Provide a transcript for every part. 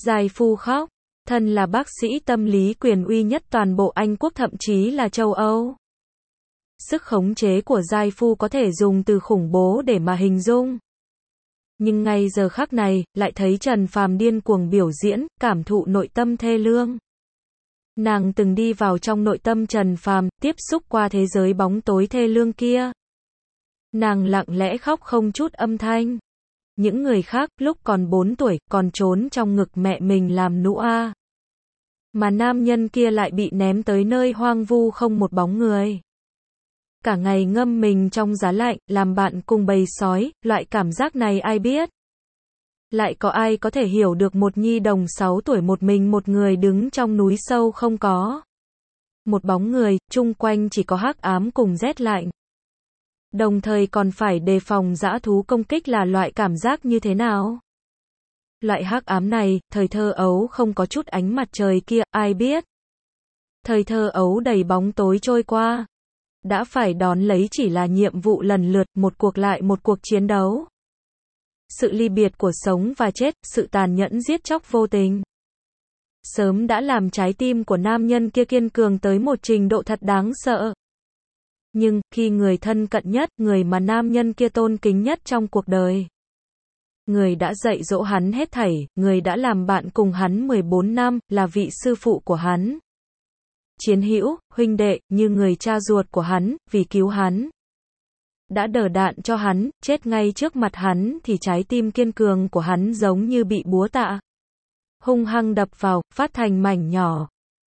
Giai Phu khóc. Thân là bác sĩ tâm lý quyền uy nhất toàn bộ Anh quốc thậm chí là châu Âu. Sức khống chế của Giai Phu có thể dùng từ khủng bố để mà hình dung. Nhưng ngay giờ khắc này, lại thấy Trần Phàm điên cuồng biểu diễn, cảm thụ nội tâm thê lương. Nàng từng đi vào trong nội tâm Trần Phàm, tiếp xúc qua thế giới bóng tối thê lương kia. Nàng lặng lẽ khóc không chút âm thanh. Những người khác, lúc còn 4 tuổi, còn trốn trong ngực mẹ mình làm nũ a. Mà nam nhân kia lại bị ném tới nơi hoang vu không một bóng người. Cả ngày ngâm mình trong giá lạnh, làm bạn cùng bầy sói, loại cảm giác này ai biết? Lại có ai có thể hiểu được một nhi đồng 6 tuổi một mình một người đứng trong núi sâu không có một bóng người, chung quanh chỉ có hắc ám cùng rét lạnh. Đồng thời còn phải đề phòng dã thú công kích là loại cảm giác như thế nào? Loại hắc ám này, thời thơ ấu không có chút ánh mặt trời kia, ai biết? Thời thơ ấu đầy bóng tối trôi qua. Đã phải đón lấy chỉ là nhiệm vụ lần lượt, một cuộc lại một cuộc chiến đấu. Sự ly biệt của sống và chết, sự tàn nhẫn giết chóc vô tình. Sớm đã làm trái tim của nam nhân kia kiên cường tới một trình độ thật đáng sợ. Nhưng, khi người thân cận nhất, người mà nam nhân kia tôn kính nhất trong cuộc đời. Người đã dạy dỗ hắn hết thảy, người đã làm bạn cùng hắn 14 năm, là vị sư phụ của hắn. Chiến hữu, huynh đệ, như người cha ruột của hắn, vì cứu hắn. Đã đỡ đạn cho hắn, chết ngay trước mặt hắn thì trái tim kiên cường của hắn giống như bị búa tạ. Hung hăng đập vào, phát thành mảnh nhỏ.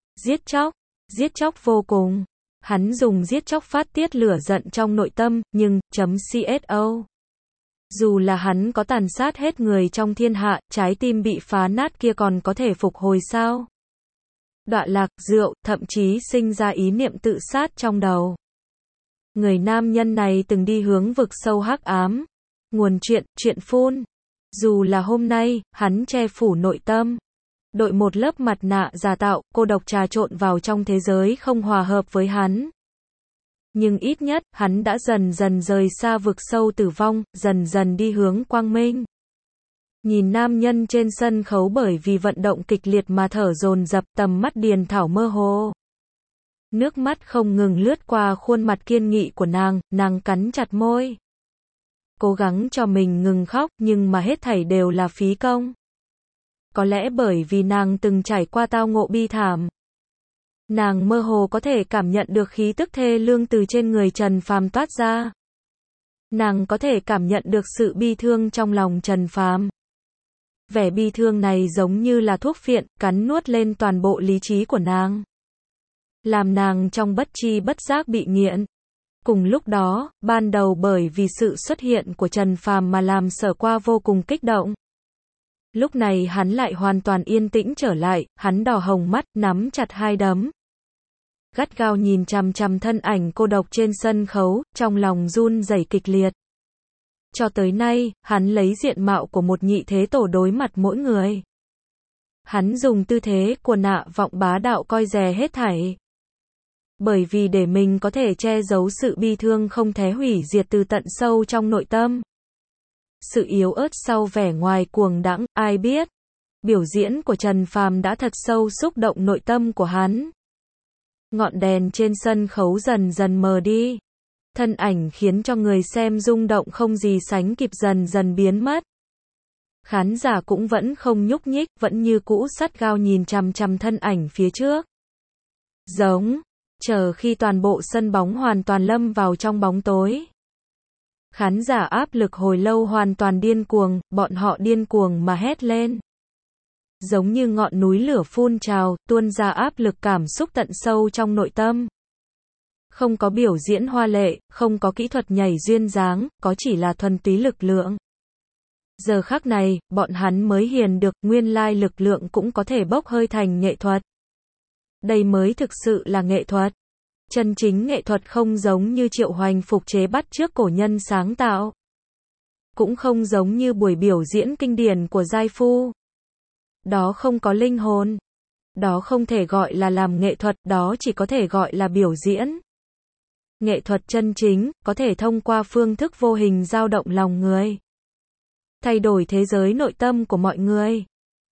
Giết chóc vô cùng. Hắn dùng giết chóc phát tiết lửa giận trong nội tâm, nhưng, .co. Dù là hắn có tàn sát hết người trong thiên hạ, trái tim bị phá nát kia còn có thể phục hồi sao? Đọa lạc, rượu, thậm chí sinh ra ý niệm tự sát trong đầu. Người nam nhân này từng đi hướng vực sâu hắc ám. Nguồn chuyện phun. Dù là hôm nay, hắn che phủ nội tâm. Đội một lớp mặt nạ giả tạo, cô độc trà trộn vào trong thế giới không hòa hợp với hắn. Nhưng ít nhất, hắn đã dần dần rời xa vực sâu tử vong, dần dần đi hướng quang minh. Nhìn nam nhân trên sân khấu bởi vì vận động kịch liệt mà thở dồn dập, tầm mắt Điền Thảo mơ hồ. Nước mắt không ngừng lướt qua khuôn mặt kiên nghị của nàng cắn chặt môi. Cố gắng cho mình ngừng khóc, nhưng mà hết thảy đều là phí công. Có lẽ bởi vì nàng từng trải qua tao ngộ bi thảm. Nàng mơ hồ có thể cảm nhận được khí tức thê lương từ trên người Trần Phàm toát ra. Nàng có thể cảm nhận được sự bi thương trong lòng Trần Phàm. Vẻ bi thương này giống như là thuốc phiện, cắn nuốt lên toàn bộ lý trí của nàng. Làm nàng trong bất tri bất giác bị nghiện. Cùng lúc đó, ban đầu bởi vì sự xuất hiện của Trần Phàm mà làm Sở Qua vô cùng kích động. Lúc này hắn lại hoàn toàn yên tĩnh trở lại, hắn đỏ hồng mắt, nắm chặt hai đấm. Gắt gao nhìn chằm chằm thân ảnh cô độc trên sân khấu, trong lòng run rẩy kịch liệt. Cho tới nay, hắn lấy diện mạo của một nhị thế tổ đối mặt mỗi người. Hắn dùng tư thế của nạ vọng bá đạo coi rè hết thảy. Bởi vì để mình có thể che giấu sự bi thương không thể hủy diệt từ tận sâu trong nội tâm. Sự yếu ớt sau vẻ ngoài cuồng đãng, ai biết. Biểu diễn của Trần Phàm đã thật sâu xúc động nội tâm của hắn. Ngọn đèn trên sân khấu dần dần mờ đi. Thân ảnh khiến cho người xem rung động không gì sánh kịp dần dần biến mất. Khán giả cũng vẫn không nhúc nhích, vẫn như cũ gắt gao nhìn chằm chằm thân ảnh phía trước. Chờ khi toàn bộ sân bóng hoàn toàn lâm vào trong bóng tối. Khán giả áp lực hồi lâu hoàn toàn điên cuồng, bọn họ điên cuồng mà hét lên. Giống như ngọn núi lửa phun trào, tuôn ra áp lực cảm xúc tận sâu trong nội tâm. Không có biểu diễn hoa lệ, không có kỹ thuật nhảy duyên dáng, có chỉ là thuần túy lực lượng. Giờ khắc này, bọn hắn mới hiền được, nguyên lai lực lượng cũng có thể bốc hơi thành nghệ thuật. Đây mới thực sự là nghệ thuật. Chân chính nghệ thuật không giống như Triệu Hoành phục chế bắt chước cổ nhân sáng tạo. Cũng không giống như buổi biểu diễn kinh điển của Giai Phu. Đó không có linh hồn. Đó không thể gọi là làm nghệ thuật, đó chỉ có thể gọi là biểu diễn. Nghệ thuật chân chính, có thể thông qua phương thức vô hình dao động lòng người. Thay đổi thế giới nội tâm của mọi người.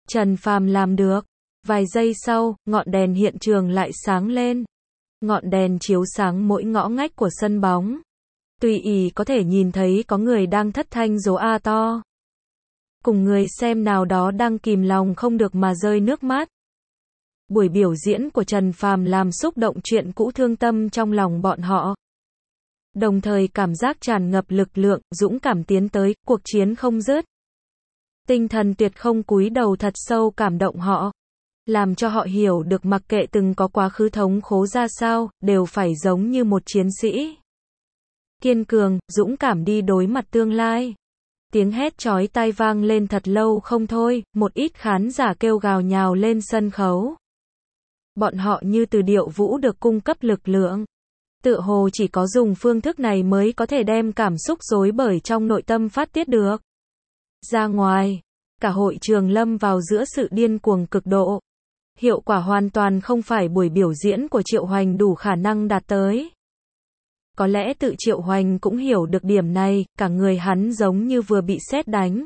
Trần Phàm làm được. Vài giây sau, ngọn đèn hiện trường lại sáng lên. Ngọn đèn chiếu sáng mỗi ngõ ngách của sân bóng. Tùy ý có thể nhìn thấy có người đang thất thanh rố a to. Cùng người xem nào đó đang kìm lòng không được mà rơi nước mắt. Buổi biểu diễn của Trần Phàm làm xúc động chuyện cũ thương tâm trong lòng bọn họ. Đồng thời cảm giác tràn ngập lực lượng, dũng cảm tiến tới, cuộc chiến không dứt. Tinh thần tuyệt không cúi đầu thật sâu cảm động họ. Làm cho họ hiểu được mặc kệ từng có quá khứ thống khổ ra sao, đều phải giống như một chiến sĩ. Kiên cường, dũng cảm đi đối mặt tương lai. Tiếng hét chói tai vang lên thật lâu không thôi, một ít khán giả kêu gào nhào lên sân khấu. Bọn họ như từ điệu vũ được cung cấp lực lượng. Tựa hồ chỉ có dùng phương thức này mới có thể đem cảm xúc rối bời trong nội tâm phát tiết được ra ngoài. Cả hội trường lâm vào giữa sự điên cuồng cực độ. Hiệu quả hoàn toàn không phải buổi biểu diễn của Triệu Hoành đủ khả năng đạt tới. Có lẽ tự Triệu Hoành cũng hiểu được điểm này, cả người hắn giống như vừa bị sét đánh.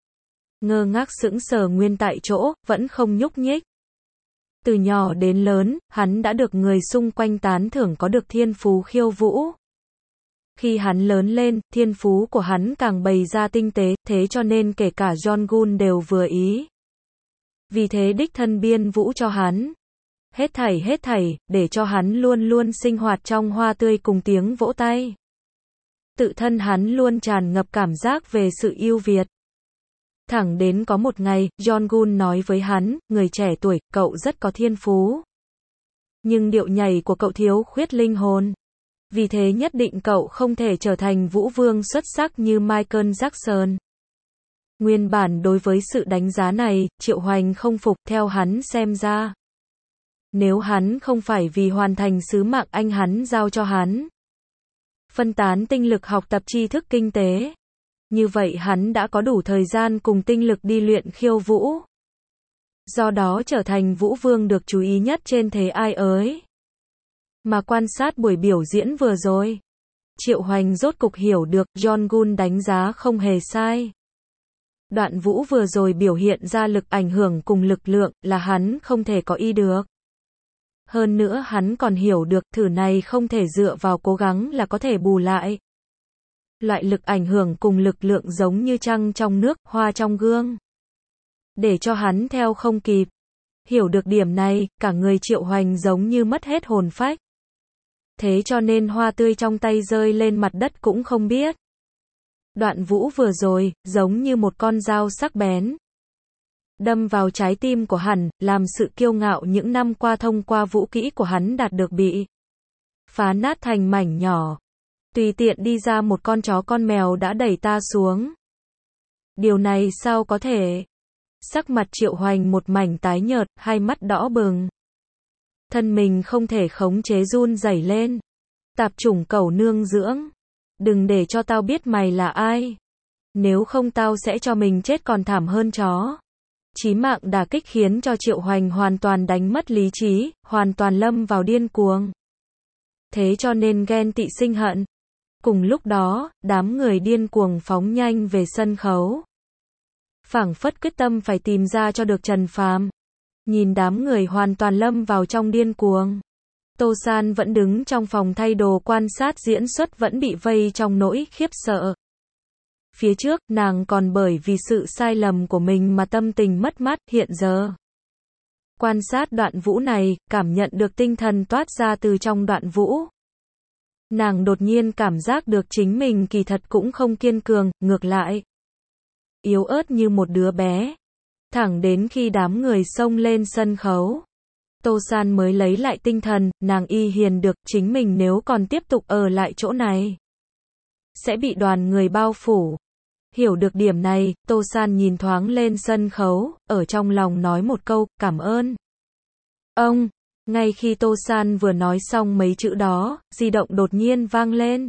Ngơ ngác sững sờ nguyên tại chỗ, vẫn không nhúc nhích. Từ nhỏ đến lớn, hắn đã được người xung quanh tán thưởng có được thiên phú khiêu vũ. Khi hắn lớn lên, thiên phú của hắn càng bày ra tinh tế, thế cho nên kể cả John Gunn đều vừa ý. Vì thế đích thân biên vũ cho hắn. Hết thảy, để cho hắn luôn luôn sinh hoạt trong hoa tươi cùng tiếng vỗ tay. Tự thân hắn luôn tràn ngập cảm giác về sự ưu việt. Thẳng đến có một ngày, John Gunn nói với hắn, người trẻ tuổi, cậu rất có thiên phú. Nhưng điệu nhảy của cậu thiếu khuyết linh hồn. Vì thế nhất định cậu không thể trở thành vũ vương xuất sắc như Michael Jackson. Nguyên bản đối với sự đánh giá này, Triệu Hoành không phục, theo hắn xem ra. Nếu hắn không phải vì hoàn thành sứ mạng anh hắn giao cho hắn, phân tán tinh lực học tập tri thức kinh tế, như vậy hắn đã có đủ thời gian cùng tinh lực đi luyện khiêu vũ. Do đó trở thành vũ vương được chú ý nhất trên thế ai ới. Mà quan sát buổi biểu diễn vừa rồi, Triệu Hoành rốt cục hiểu được John Gunn đánh giá không hề sai. Đoạn vũ vừa rồi biểu hiện ra lực ảnh hưởng cùng lực lượng là hắn không thể có ý được. Hơn nữa hắn còn hiểu được thử này không thể dựa vào cố gắng là có thể bù lại. Loại lực ảnh hưởng cùng lực lượng giống như trăng trong nước, hoa trong gương. Để cho hắn theo không kịp. Hiểu được điểm này, cả người Triệu Hoành giống như mất hết hồn phách. Thế cho nên hoa tươi trong tay rơi lên mặt đất cũng không biết. Đoạn vũ vừa rồi, giống như một con dao sắc bén. Đâm vào trái tim của hắn, làm sự kiêu ngạo những năm qua thông qua vũ kỹ của hắn đạt được bị phá nát thành mảnh nhỏ. Tùy tiện đi ra một con chó con mèo đã đẩy ta xuống. Điều này sao có thể? Sắc mặt Triệu Hoành một mảnh tái nhợt, hai mắt đỏ bừng. Thân mình không thể khống chế run rẩy lên. Tạp chủng cẩu nương dưỡng. Đừng để cho tao biết mày là ai. Nếu không tao sẽ cho mình chết còn thảm hơn chó. Chí mạng đả kích khiến cho Triệu Hoành hoàn toàn đánh mất lý trí, hoàn toàn lâm vào điên cuồng. Thế cho nên ghen tị sinh hận. Cùng lúc đó, đám người điên cuồng phóng nhanh về sân khấu. Phảng phất quyết tâm phải tìm ra cho được Trần Phàm. Nhìn đám người hoàn toàn lâm vào trong điên cuồng. Tô San vẫn đứng trong phòng thay đồ quan sát diễn xuất vẫn bị vây trong nỗi khiếp sợ. Phía trước, nàng còn bởi vì sự sai lầm của mình mà tâm tình mất mát, hiện giờ. Quan sát đoạn vũ này, cảm nhận được tinh thần toát ra từ trong đoạn vũ. Nàng đột nhiên cảm giác được chính mình kỳ thật cũng không kiên cường, ngược lại. Yếu ớt như một đứa bé. Thẳng đến khi đám người xông lên sân khấu. Tô San mới lấy lại tinh thần, nàng y hiền được chính mình nếu còn tiếp tục ở lại chỗ này. Sẽ bị đoàn người bao phủ. Hiểu được điểm này, Tô San nhìn thoáng lên sân khấu, ở trong lòng nói một câu, cảm ơn. Ông, ngay khi Tô San vừa nói xong mấy chữ đó, di động đột nhiên vang lên.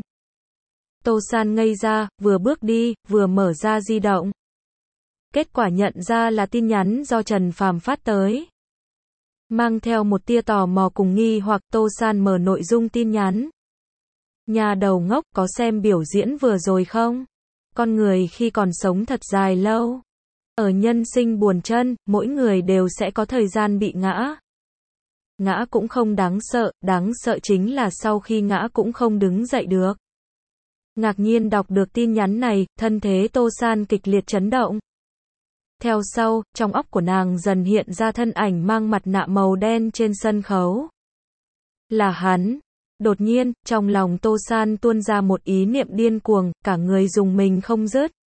Tô San ngây ra, vừa bước đi, vừa mở ra di động. Kết quả nhận ra là tin nhắn do Trần Phàm phát tới. Mang theo một tia tò mò cùng nghi hoặc Tô San mở nội dung tin nhắn. Nhà đầu ngốc, có xem biểu diễn vừa rồi không? Con người khi còn sống thật dài lâu. Ở nhân sinh buồn chân, mỗi người đều sẽ có thời gian bị ngã. Ngã cũng không đáng sợ chính là sau khi ngã cũng không đứng dậy được. Ngạc nhiên đọc được tin nhắn này, thân thế Tô San kịch liệt chấn động. Theo sau, trong óc của nàng dần hiện ra thân ảnh mang mặt nạ màu đen trên sân khấu. Là hắn. Đột nhiên, trong lòng Tô San tuôn ra một ý niệm điên cuồng, cả người rùng mình không dứt.